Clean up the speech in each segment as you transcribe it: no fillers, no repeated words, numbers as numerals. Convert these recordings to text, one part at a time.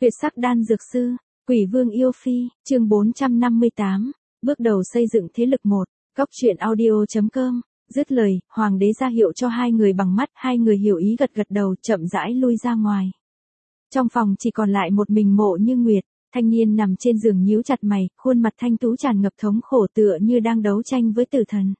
Tuyệt sắc đan dược sư, Quỷ Vương yêu phi, chương 458, bước đầu xây dựng thế lực 1, góc truyện audio.com, dứt lời, hoàng đế ra hiệu cho hai người bằng mắt, hai người hiểu ý gật gật đầu, chậm rãi lui ra ngoài. Trong phòng chỉ còn lại một mình Mộ Như Nguyệt, thanh niên nằm trên giường nhíu chặt mày, khuôn mặt thanh tú tràn ngập thống khổ tựa như đang đấu tranh với tử thần.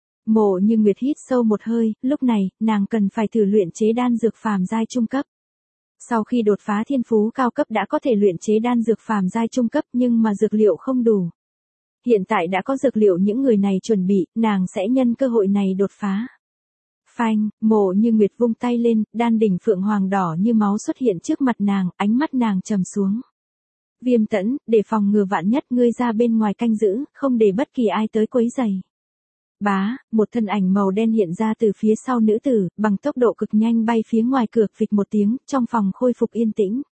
Mộ Như Nguyệt hít sâu một hơi, lúc này, nàng cần phải thử luyện chế đan dược phàm giai trung cấp. Sau khi đột phá thiên phú cao cấp đã có thể luyện chế đan dược phàm giai trung cấp nhưng mà dược liệu không đủ. Hiện tại đã có dược liệu những người này chuẩn bị, nàng sẽ nhân cơ hội này đột phá. Phanh, Mộ Như Nguyệt vung tay lên, đan đỉnh phượng hoàng đỏ như máu xuất hiện trước mặt nàng, ánh mắt nàng trầm xuống. Viêm Tẫn, để phòng ngừa vạn nhất ngươi ra bên ngoài canh giữ, không để bất kỳ ai tới quấy rầy. Bá, một thân ảnh màu đen hiện ra từ phía sau nữ tử, bằng tốc độ cực nhanh bay phía ngoài cửa, phịch một tiếng, trong phòng khôi phục yên tĩnh.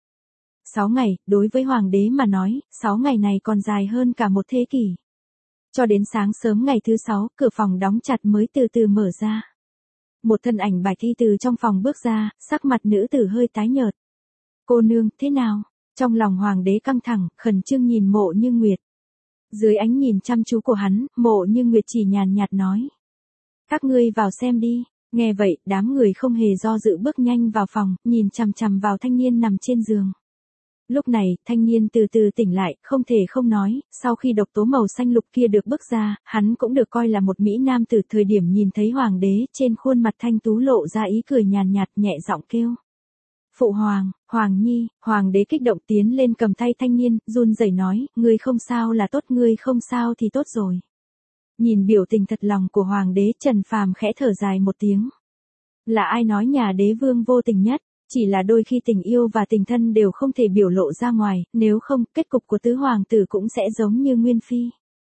6 ngày, đối với hoàng đế mà nói, 6 ngày này còn dài hơn cả một thế kỷ. Cho đến sáng sớm ngày thứ 6, cửa phòng đóng chặt mới từ từ mở ra. Một thân ảnh bạch y từ trong phòng bước ra, sắc mặt nữ tử hơi tái nhợt. Cô nương, thế nào? Trong lòng hoàng đế căng thẳng, khẩn trương nhìn Mộ Như Nguyệt. Dưới ánh nhìn chăm chú của hắn, Mộ Như Nguyệt chỉ nhàn nhạt nói. Các ngươi vào xem đi. Nghe vậy, đám người không hề do dự bước nhanh vào phòng, nhìn chằm chằm vào thanh niên nằm trên giường. Lúc này, thanh niên từ từ tỉnh lại, không thể không nói, sau khi độc tố màu xanh lục kia được bức ra, hắn cũng được coi là một mỹ nam từ thời điểm nhìn thấy hoàng đế, trên khuôn mặt thanh tú lộ ra ý cười nhàn nhạt, nhẹ giọng kêu. Phụ hoàng, hoàng nhi, hoàng đế kích động tiến lên cầm tay thanh niên, run rẩy nói, ngươi không sao là tốt, ngươi không sao thì tốt rồi. Nhìn biểu tình thật lòng của hoàng đế, Trần Phàm khẽ thở dài một tiếng. Là ai nói nhà đế vương vô tình nhất, chỉ là đôi khi tình yêu và tình thân đều không thể biểu lộ ra ngoài, nếu không, kết cục của tứ hoàng tử cũng sẽ giống như Nguyên Phi.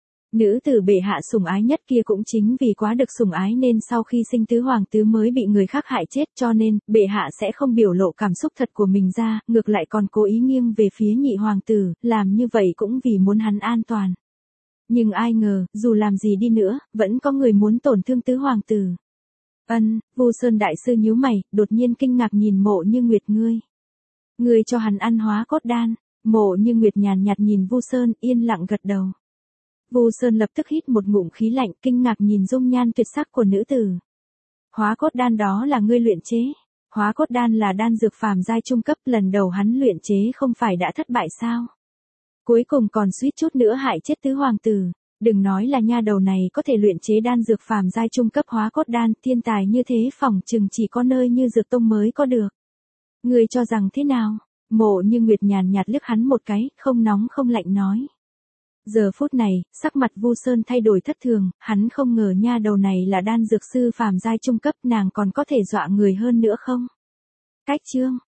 Nữ tử bệ hạ sủng ái nhất kia cũng chính vì quá được sủng ái nên sau khi sinh tứ hoàng tử mới bị người khác hại chết, cho nên, bệ hạ sẽ không biểu lộ cảm xúc thật của mình ra, ngược lại còn cố ý nghiêng về phía nhị hoàng tử, làm như vậy cũng vì muốn hắn an toàn. Nhưng ai ngờ, dù làm gì đi nữa, vẫn có người muốn tổn thương tứ hoàng tử. Vu Sơn đại sư nhíu mày, đột nhiên kinh ngạc nhìn Mộ Như Nguyệt, ngươi cho hắn ăn hóa cốt đan. Mộ Như Nguyệt nhàn nhạt nhìn Vu Sơn, yên lặng gật đầu. Vu Sơn lập tức hít một ngụm khí lạnh, kinh ngạc nhìn dung nhan tuyệt sắc của nữ tử. Hóa cốt đan đó là ngươi luyện chế? Hóa cốt đan là đan dược phàm giai trung cấp, lần đầu hắn luyện chế không phải đã thất bại sao? Cuối cùng còn suýt chút nữa hại chết tứ hoàng tử. Đừng nói là nha đầu này có thể luyện chế đan dược phàm giai trung cấp hóa cốt đan, thiên tài như thế phỏng chừng chỉ có nơi như Dược Tông mới có được. Ngươi cho rằng thế nào? Mộ Như Nguyệt nhàn nhạt liếc hắn một cái, không nóng không lạnh nói. Giờ phút này, sắc mặt Vu Sơn thay đổi thất thường, hắn không ngờ nha đầu này là đan dược sư phàm giai trung cấp, nàng còn có thể dọa người hơn nữa không? Cách chương,